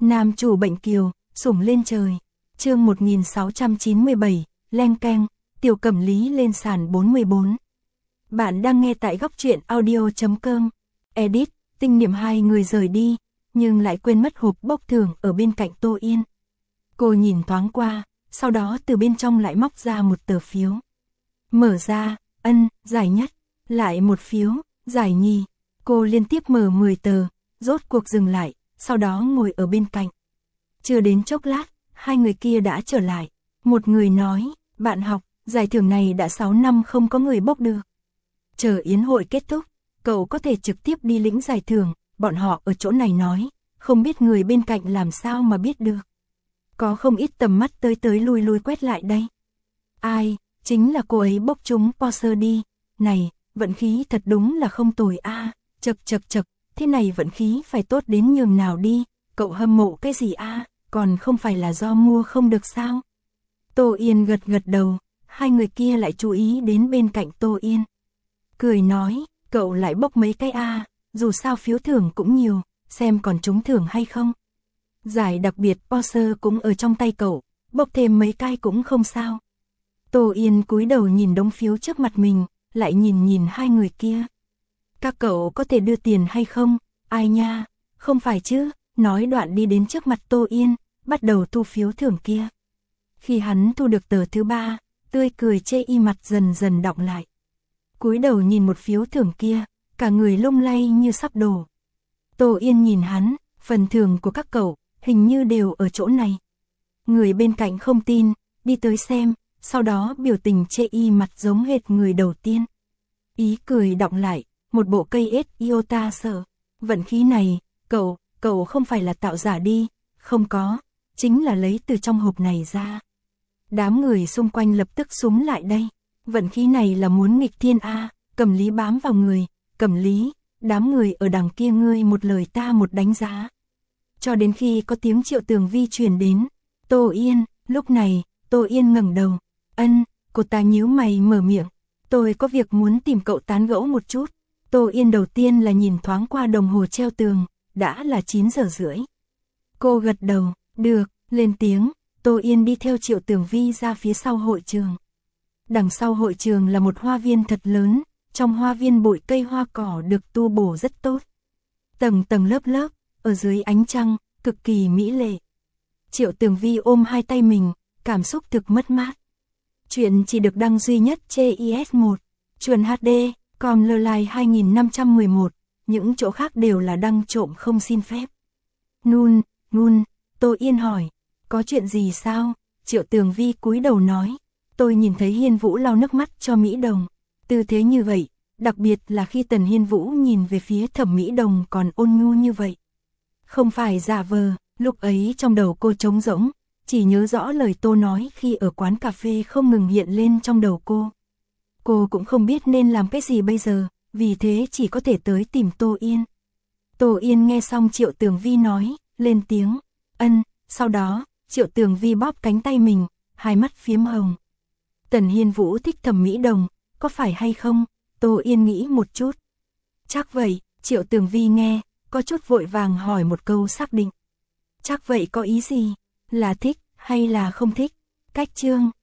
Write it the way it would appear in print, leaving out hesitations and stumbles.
Nam chủ bệnh kiều, sủng lên trời. Chương 1697, leng keng, Tiểu Cẩm Lý lên sàn 44. Bạn đang nghe tại góc truyện audio.com. Edit, Tinh Niệm hai người rời đi, nhưng lại quên mất hộp bốc thưởng ở bên cạnh Tô Yên. Cô nhìn thoáng qua, sau đó từ bên trong lại móc ra một tờ phiếu. Mở ra, giải nhất, lại một phiếu, giải nhì. Cô liên tiếp mở 10 tờ, rốt cuộc dừng lại, sau đó ngồi ở bên cạnh. Chưa đến chốc lát, hai người kia đã trở lại. Một người nói, bạn học, giải thưởng này đã 6 năm không có người bốc được. Chờ yến hội kết thúc, cậu có thể trực tiếp đi lĩnh giải thưởng, bọn họ ở chỗ này nói, không biết người bên cạnh làm sao mà biết được. Có không ít tầm mắt tới lui lui quét lại đây. Ai, chính là cô ấy bốc trúng Porsche đi. Này, vận khí thật đúng là không tồi a. Chậc, thế này vận khí phải tốt đến nhường nào đi, cậu hâm mộ cái gì a, còn không phải là do mua không được sao? Tô Yên gật đầu, hai người kia lại chú ý đến bên cạnh Tô Yên. Cười nói, cậu lại bốc mấy cái a, dù sao phiếu thưởng cũng nhiều, xem còn trúng thưởng hay không. Giải đặc biệt Porsche cũng ở trong tay cậu, bốc thêm mấy cái cũng không sao. Tô Yên cúi đầu nhìn đống phiếu trước mặt mình, lại nhìn hai người kia. Các cậu có thể đưa tiền hay không? Ai nha, không phải chứ, nói đoạn đi đến trước mặt Tô Yên, bắt đầu thu phiếu thưởng kia. Khi hắn thu được tờ thứ 3, tươi cười chê y mặt dần đọng lại. Cúi đầu nhìn một phiếu thưởng kia, cả người lung lay như sắp đổ. Tô Yên nhìn hắn, phần thưởng của các cậu, hình như đều ở chỗ này. Người bên cạnh không tin, đi tới xem, sau đó biểu tình chê y mặt giống hệt người đầu tiên. Ý cười đọng lại, một bộ cây ết iota sợ. Vận khí này, cậu không phải là tạo giả đi, không có, chính là lấy từ trong hộp này ra. Đám người xung quanh lập tức xúm lại đây. Vận khí này là muốn nghịch thiên a. Cẩm Lý bám vào người, Cẩm Lý, đám người ở đằng kia ngươi một lời ta một đánh giá. Cho đến khi có tiếng Triệu Tường Vi truyền đến. Tô Yên, lúc này, Tô Yên ngẩng đầu. Cô ta nhíu mày mở miệng. Tôi có việc muốn tìm cậu tán gẫu một chút. Tô Yên đầu tiên là nhìn thoáng qua đồng hồ treo tường, đã là 9 giờ rưỡi. Cô gật đầu, được, lên tiếng. Tô Yên đi theo Triệu Tường Vi ra phía sau hội trường. Đằng sau hội trường là một hoa viên thật lớn, trong hoa viên bụi cây hoa cỏ được tu bổ rất tốt. Tầng lớp, ở dưới ánh trăng, cực kỳ mỹ lệ. Triệu Tường Vi ôm hai tay mình, cảm xúc thực mất mát. Chuyện chỉ được đăng duy nhất trên IS1, Chuồn HD, com Lơ 2511, những chỗ khác đều là đăng trộm không xin phép. Ngun, Tô Yên hỏi, có chuyện gì sao? Triệu Tường Vi cúi đầu nói, tôi nhìn thấy Hiên Vũ lau nước mắt cho Mỹ Đồng. Tư thế như vậy, đặc biệt là khi Tần Hiên Vũ nhìn về phía Thẩm Mỹ Đồng còn ôn nhu như vậy. Không phải giả vờ, lúc ấy trong đầu cô trống rỗng, chỉ nhớ rõ lời Tô nói khi ở quán cà phê không ngừng hiện lên trong đầu cô. Cô cũng không biết nên làm cái gì bây giờ, vì thế chỉ có thể tới tìm Tô Yên. Tô Yên nghe xong Triệu Tường Vi nói, lên tiếng, sau đó, Triệu Tường Vi bóp cánh tay mình, hai mắt phiếm hồng. Tần Hiên Vũ thích Thẩm Mỹ Đồng, có phải hay không? Tô Yên nghĩ một chút. Chắc vậy, Triệu Tường Vi nghe, có chút vội vàng hỏi một câu xác định. Chắc vậy có ý gì? Là thích, hay là không thích? Cách chương